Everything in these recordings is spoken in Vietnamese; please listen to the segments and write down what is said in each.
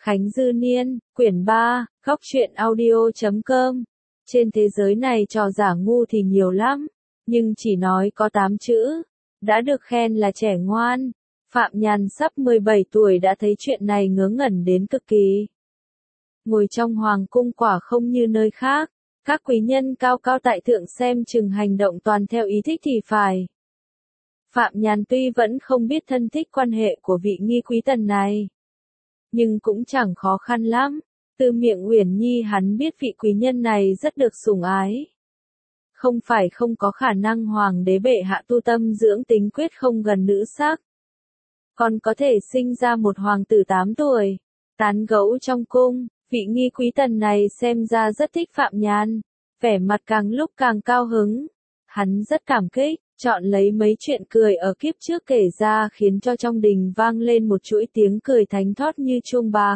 Khánh Dư Niên, quyển 3, góc truyện audio.com. Trên thế giới này trò giả ngu thì nhiều lắm, nhưng chỉ nói có 8 chữ, đã được khen là trẻ ngoan. Phạm Nhàn sắp 17 tuổi đã thấy chuyện này ngớ ngẩn đến cực kỳ. Ngồi trong hoàng cung quả không như nơi khác, các quý nhân cao cao tại thượng xem chừng hành động toàn theo ý thích thì phải. Phạm Nhàn tuy vẫn không biết thân thích quan hệ của vị nghi quý tần này, nhưng cũng chẳng khó khăn lắm. Từ miệng Uyển Nhi hắn biết vị quý nhân này rất được sủng ái. Không phải không có khả năng hoàng đế bệ hạ tu tâm dưỡng tính quyết không gần nữ sắc, còn có thể sinh ra một hoàng tử 8 tuổi, tán gẫu trong cung. Vị nghi quý tần này xem ra rất thích Phạm Nhàn, vẻ mặt càng lúc càng cao hứng. Hắn rất cảm kích, chọn lấy mấy chuyện cười ở kiếp trước kể ra khiến cho trong đình vang lên một chuỗi tiếng cười thánh thót như chuông bạc.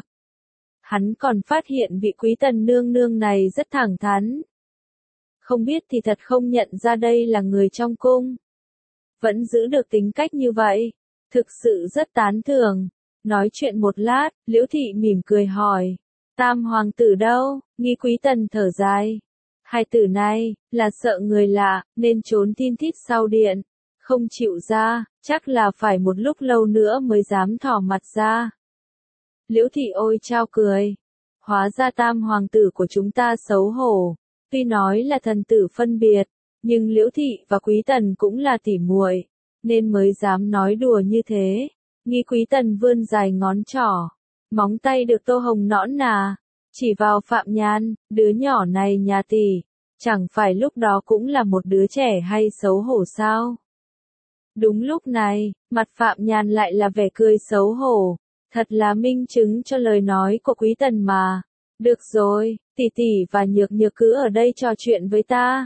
Hắn còn phát hiện vị quý tần nương nương này rất thẳng thắn. Không biết thì thật không nhận ra đây là người trong cung. Vẫn giữ được tính cách như vậy, thực sự rất tán thưởng. Nói chuyện một lát, Liễu Thị mỉm cười hỏi, Tam hoàng tử đâu? Nghi quý tần thở dài. Hai tử này, là sợ người lạ, nên trốn tin thít sau điện, không chịu ra, chắc là phải một lúc lâu nữa mới dám thỏ mặt ra. Liễu Thị ôi chao cười. Hóa ra tam hoàng tử của chúng ta xấu hổ, tuy nói là thần tử phân biệt, nhưng Liễu Thị và Quý Tần cũng là tỉ muội, nên mới dám nói đùa như thế. Nghi Quý Tần vươn dài ngón trỏ, móng tay được tô hồng nõn nà, chỉ vào Phạm Nhàn, đứa nhỏ này nhà tỷ, chẳng phải lúc đó cũng là một đứa trẻ hay xấu hổ sao? Đúng lúc này, mặt Phạm Nhàn lại là vẻ cười xấu hổ, thật là minh chứng cho lời nói của Quý Tần mà. Được rồi, tỷ tỷ và Nhược Nhược cứ ở đây trò chuyện với ta.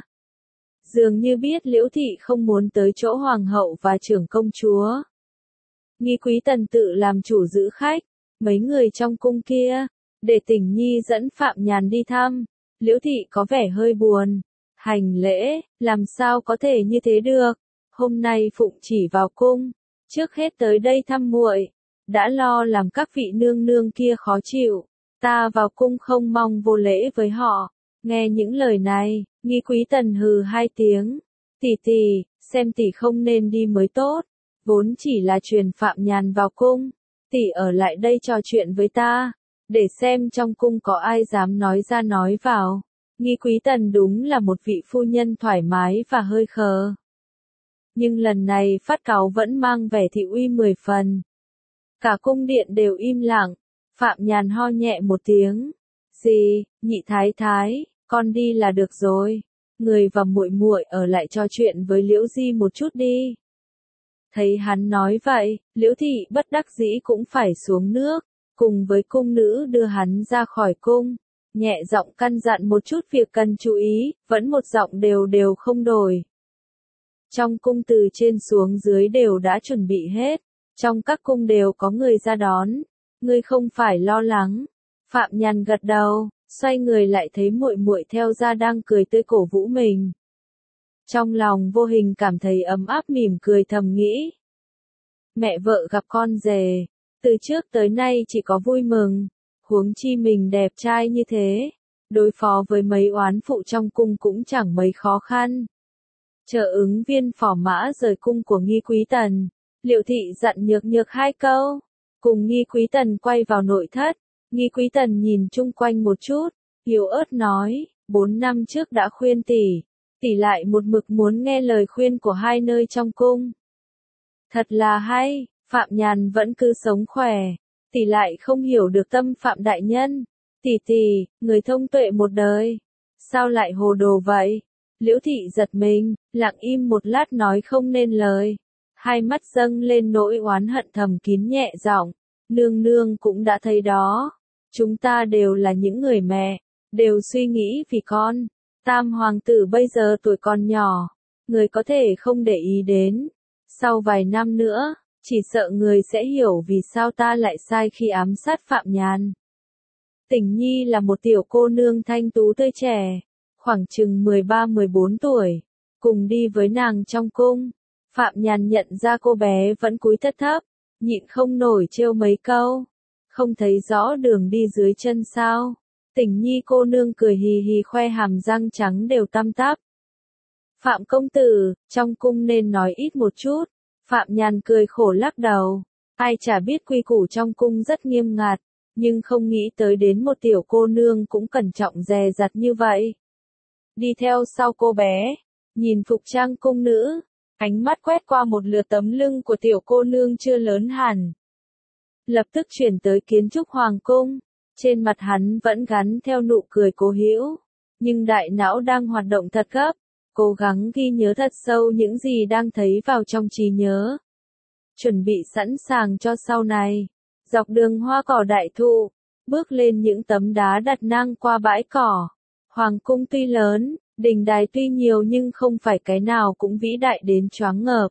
Dường như biết Liễu Thị không muốn tới chỗ hoàng hậu và trưởng công chúa. Nghi Quý Tần tự làm chủ giữ khách, mấy người trong cung kia, để Tỉnh Nhi dẫn Phạm Nhàn đi thăm. Liễu Thị có vẻ hơi buồn. Hành lễ, làm sao có thể như thế được? Hôm nay Phụng chỉ vào cung, trước hết tới đây thăm muội, đã lo làm các vị nương nương kia khó chịu. Ta vào cung không mong vô lễ với họ. Nghe những lời này, Nghi Quý Tần hừ hai tiếng. Tỷ tỷ, xem tỷ không nên đi mới tốt. Vốn chỉ là truyền Phạm Nhàn vào cung. Tỷ ở lại đây trò chuyện với ta, để xem trong cung có ai dám nói ra nói vào. Nghi Quý Tần đúng là một vị phu nhân thoải mái và hơi khờ. Nhưng lần này phát cáu vẫn mang vẻ thị uy 10 phần. Cả cung điện đều im lặng. Phạm Nhàn ho nhẹ một tiếng. Gì, nhị thái thái, con đi là được rồi. Người và muội muội ở lại trò chuyện với Liễu Di một chút đi. Thấy hắn nói vậy, Liễu Thị bất đắc dĩ cũng phải xuống nước, cùng với cung nữ đưa hắn ra khỏi cung. Nhẹ giọng căn dặn một chút việc cần chú ý, vẫn một giọng đều đều không đổi. Trong cung từ trên xuống dưới đều đã chuẩn bị hết, trong các cung đều có người ra đón, ngươi không phải lo lắng. Phạm Nhàn gật đầu, xoay người lại thấy muội muội theo ra đang cười tươi cổ vũ mình. Trong lòng vô hình cảm thấy ấm áp mỉm cười thầm nghĩ. Mẹ vợ gặp con rể, từ trước tới nay chỉ có vui mừng, huống chi mình đẹp trai như thế, đối phó với mấy oán phụ trong cung cũng chẳng mấy khó khăn. Chờ ứng viên phò mã rời cung của Nghi Quý Tần, Liễu Thị dặn Nhược Nhược hai câu, cùng Nghi Quý Tần quay vào nội thất. Nghi Quý Tần nhìn chung quanh một chút, yếu ớt nói, 4 năm trước đã khuyên tỷ lại một mực muốn nghe lời khuyên của hai nơi trong cung. Thật là hay, Phạm Nhàn vẫn cứ sống khỏe, tỷ lại không hiểu được tâm Phạm đại nhân. Tỷ, người thông tuệ một đời, sao lại hồ đồ vậy? Liễu Thị giật mình, lặng im một lát nói không nên lời, hai mắt dâng lên nỗi oán hận thầm kín nhẹ giọng, nương nương cũng đã thấy đó, chúng ta đều là những người mẹ, đều suy nghĩ vì con. Tam hoàng tử bây giờ tuổi còn nhỏ, người có thể không để ý đến. Sau vài năm nữa, chỉ sợ người sẽ hiểu vì sao ta lại sai khi ám sát Phạm Nhàn. Tỉnh Nhi là một tiểu cô nương thanh tú tươi trẻ, khoảng chừng 13-14 tuổi, cùng đi với nàng trong cung. Phạm Nhàn nhận ra cô bé vẫn cúi thấp thấp, nhịn không nổi trêu mấy câu. không thấy rõ đường đi dưới chân sao? Tỉnh Nhi cô nương cười hì hì khoe hàm răng trắng đều tăm tắp. Phạm công tử, trong cung nên nói ít một chút. Phạm Nhàn cười khổ lắc đầu. Ai chả biết quy củ trong cung rất nghiêm ngặt, nhưng không nghĩ tới đến một tiểu cô nương cũng cẩn trọng dè dặt như vậy. Đi theo sau cô bé, nhìn phục trang cung nữ, ánh mắt quét qua một lượt tấm lưng của tiểu cô nương chưa lớn hẳn. Lập tức chuyển tới kiến trúc hoàng cung, trên mặt hắn vẫn gắn theo nụ cười cố hữu, nhưng đại não đang hoạt động thật gấp, cố gắng ghi nhớ thật sâu những gì đang thấy vào trong trí nhớ. Chuẩn bị sẵn sàng cho sau này, dọc đường hoa cỏ đại thụ, bước lên những tấm đá đặt ngang qua bãi cỏ. Hoàng cung tuy lớn, đình đài tuy nhiều nhưng không phải cái nào cũng vĩ đại đến choáng ngợp.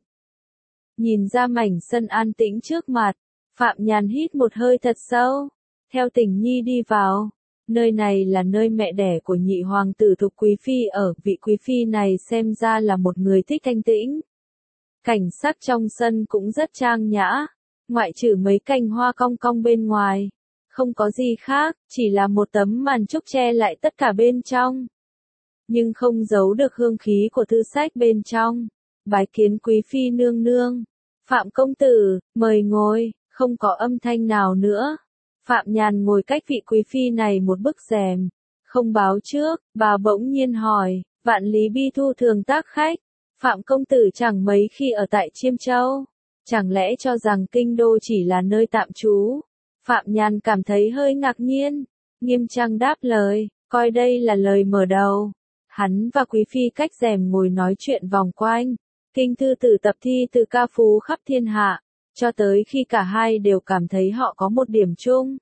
Nhìn ra mảnh sân an tĩnh trước mặt, Phạm Nhàn hít một hơi thật sâu, theo Tình Nhi đi vào. Nơi này là nơi mẹ đẻ của nhị hoàng tử Thục Quý Phi ở, vị Quý Phi này xem ra là một người thích thanh tĩnh. Cảnh sắc trong sân cũng rất trang nhã, ngoại trừ mấy cành hoa cong cong bên ngoài. Không có gì khác, chỉ là một tấm màn trúc che lại tất cả bên trong. Nhưng không giấu được hương khí của thư sách bên trong. Bái kiến Quý Phi nương nương. Phạm công tử, mời ngồi, không có âm thanh nào nữa. Phạm Nhàn ngồi cách vị Quý Phi này một bức rèm. Không báo trước, bà bỗng nhiên hỏi, vạn lý bi thu thường tác khách. Phạm công tử chẳng mấy khi ở tại Chiêm Châu. Chẳng lẽ cho rằng kinh đô chỉ là nơi tạm trú? Phạm Nhàn cảm thấy hơi ngạc nhiên, nghiêm trang đáp lời, coi đây là lời mở đầu. Hắn và Quý Phi cách rèm ngồi nói chuyện vòng quanh, kinh thư từ tập thi từ ca phú khắp thiên hạ, cho tới khi cả hai đều cảm thấy họ có một điểm chung.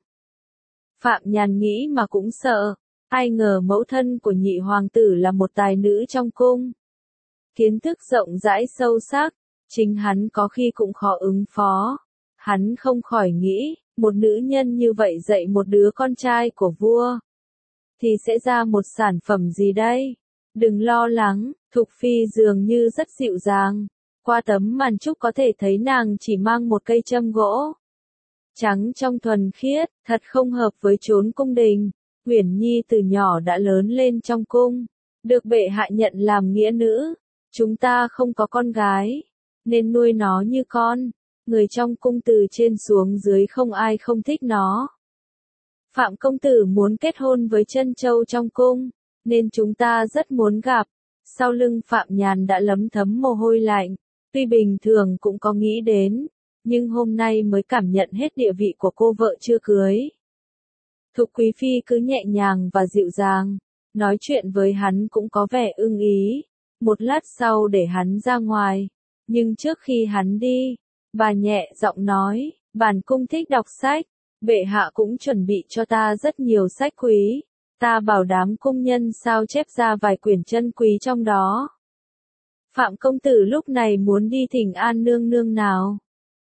Phạm Nhàn nghĩ mà cũng sợ, ai ngờ mẫu thân của nhị hoàng tử là một tài nữ trong cung. Kiến thức rộng rãi sâu sắc, chính hắn có khi cũng khó ứng phó. Hắn không khỏi nghĩ, một nữ nhân như vậy dạy một đứa con trai của vua, thì sẽ ra một sản phẩm gì đây? Đừng lo lắng, Thục Phi dường như rất dịu dàng. Qua tấm màn trúc có thể thấy nàng chỉ mang một cây châm gỗ. Trắng trong thuần khiết, thật không hợp với chốn cung đình. Uyển Nhi từ nhỏ đã lớn lên trong cung, được bệ hạ nhận làm nghĩa nữ. Chúng ta không có con gái, nên nuôi nó như con. Người trong cung từ trên xuống dưới không ai không thích nó. Phạm công tử muốn kết hôn với Trân Châu trong cung, nên chúng ta rất muốn gặp. Sau lưng Phạm Nhàn đã lấm thấm mồ hôi lạnh, tuy bình thường cũng có nghĩ đến, nhưng hôm nay mới cảm nhận hết địa vị của cô vợ chưa cưới. Thục Quý Phi cứ nhẹ nhàng và dịu dàng, nói chuyện với hắn cũng có vẻ ưng ý. Một lát sau để hắn ra ngoài, nhưng trước khi hắn đi, bà nhẹ giọng nói, bản cung thích đọc sách, bệ hạ cũng chuẩn bị cho ta rất nhiều sách quý, ta bảo đám cung nhân sao chép ra vài quyển chân quý trong đó. Phạm công tử lúc này muốn đi thỉnh an nương nương nào?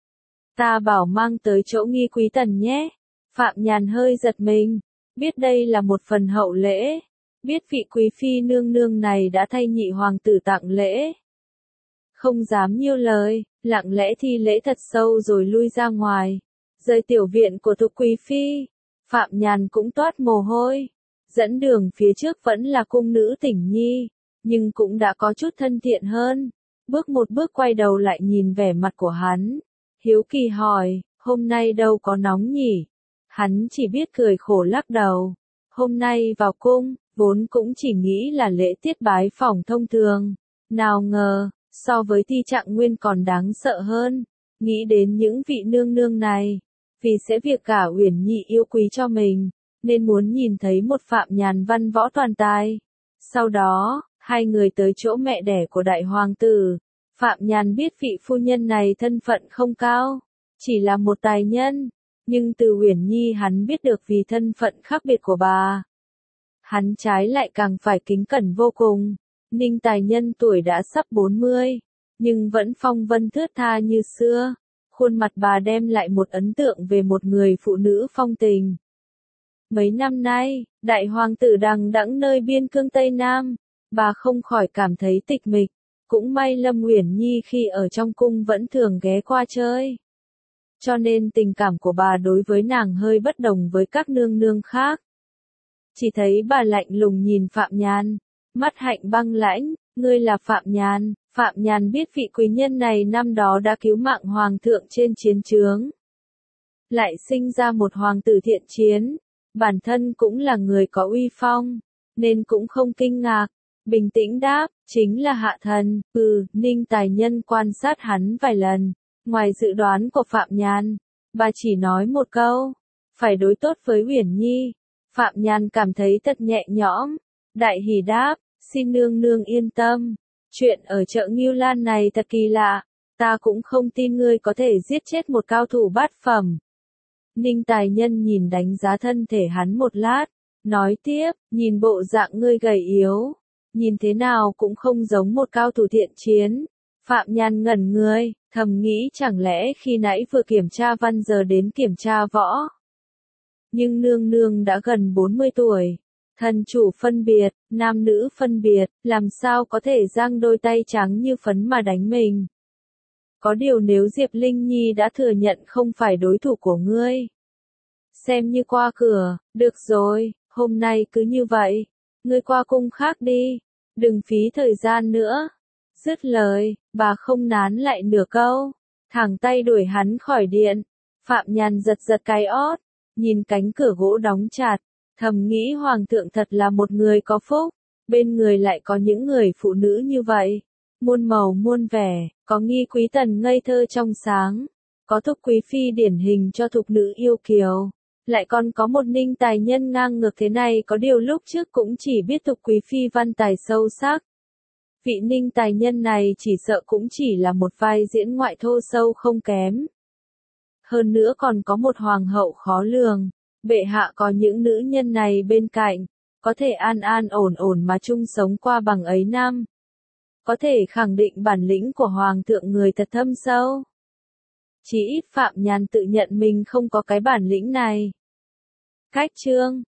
Ta bảo mang tới chỗ Nghi Quý Tần nhé. Phạm Nhàn hơi giật mình, biết đây là một phần hậu lễ, biết vị Quý Phi nương nương này đã thay nhị hoàng tử tặng lễ. Không dám nhiêu lời, lặng lẽ thi lễ thật sâu rồi lui ra ngoài. Rời tiểu viện của Thục Quý Phi, Phạm Nhàn cũng toát mồ hôi. Dẫn đường phía trước vẫn là cung nữ Tỉnh Nhi, nhưng cũng đã có chút thân thiện hơn. Bước một bước quay đầu lại nhìn vẻ mặt của hắn. Hiếu kỳ hỏi, hôm nay đâu có nóng nhỉ? Hắn chỉ biết cười khổ lắc đầu. Hôm nay vào cung, vốn cũng chỉ nghĩ là lễ tiết bái phỏng thông thường. Nào ngờ, so với Thi Trạng Nguyên còn đáng sợ hơn. Nghĩ đến những vị nương nương này, vì sẽ việc cả Uyển Nhi yêu quý cho mình, nên muốn nhìn thấy một Phạm Nhàn văn võ toàn tài. Sau đó, hai người tới chỗ mẹ đẻ của đại hoàng tử. Phạm Nhàn biết vị phu nhân này thân phận không cao, chỉ là một tài nhân, nhưng từ Uyển Nhi hắn biết được vì thân phận khác biệt của bà. Hắn trái lại càng phải kính cẩn vô cùng. Ninh tài nhân tuổi đã sắp 40, nhưng vẫn phong vân thướt tha như xưa. Khuôn mặt bà đem lại một ấn tượng về một người phụ nữ phong tình. Mấy năm nay, đại hoàng tử đằng đẵng nơi biên cương Tây Nam, bà không khỏi cảm thấy tịch mịch. Cũng may Lâm Uyển Nhi khi ở trong cung vẫn thường ghé qua chơi. cho nên tình cảm của bà đối với nàng hơi bất đồng với các nương nương khác. Chỉ thấy bà lạnh lùng nhìn Phạm Nhan, mắt hạnh băng lãnh, ngươi là Phạm Nhan. Phạm Nhan biết vị quý nhân này năm đó đã cứu mạng hoàng thượng trên chiến trướng. Lại sinh ra một hoàng tử thiện chiến, bản thân cũng là người có uy phong, nên cũng không kinh ngạc, bình tĩnh đáp, chính là hạ thần. Ninh Tài Nhân quan sát hắn vài lần, ngoài dự đoán của Phạm Nhan, bà chỉ nói một câu, phải đối tốt với Uyển Nhi. Phạm Nhan cảm thấy thật nhẹ nhõm, đại hỉ đáp, xin nương nương yên tâm, chuyện ở chợ Ngưu Lan này thật kỳ lạ, ta cũng không tin ngươi có thể giết chết một cao thủ bát phẩm. Ninh Tài Nhân nhìn đánh giá thân thể hắn một lát, nói tiếp, nhìn bộ dạng ngươi gầy yếu, nhìn thế nào cũng không giống một cao thủ thiện chiến. Phạm Nhan ngẩn người, thầm nghĩ chẳng lẽ khi nãy vừa kiểm tra văn giờ đến kiểm tra võ. Nhưng nương nương đã gần 40 tuổi, thần chủ phân biệt, nam nữ phân biệt, làm sao có thể giang đôi tay trắng như phấn mà đánh mình. Có điều nếu Diệp Linh Nhi đã thừa nhận không phải đối thủ của ngươi, xem như qua cửa, được rồi, hôm nay cứ như vậy, ngươi qua cung khác đi, đừng phí thời gian nữa. Dứt lời, bà không nán lại nửa câu, thẳng tay đuổi hắn khỏi điện. Phạm Nhan giật giật cái ót, nhìn cánh cửa gỗ đóng chặt, thầm nghĩ hoàng thượng thật là một người có phúc, bên người lại có những người phụ nữ như vậy, muôn màu muôn vẻ, có Nghi Quý Tần ngây thơ trong sáng, có Thục Quý Phi điển hình cho thục nữ yêu kiều, lại còn có một Ninh Tài Nhân ngang ngược thế này. Có điều lúc trước cũng chỉ biết Thục Quý Phi văn tài sâu sắc. Vị Ninh Tài Nhân này chỉ sợ cũng chỉ là một vai diễn ngoại thô sâu không kém. Hơn nữa còn có một hoàng hậu khó lường, bệ hạ có những nữ nhân này bên cạnh, có thể an an ổn ổn mà chung sống qua bằng ấy năm. Có thể khẳng định bản lĩnh của hoàng thượng người thật thâm sâu. Chỉ ít Phạm Nhan tự nhận mình không có cái bản lĩnh này. Cách chương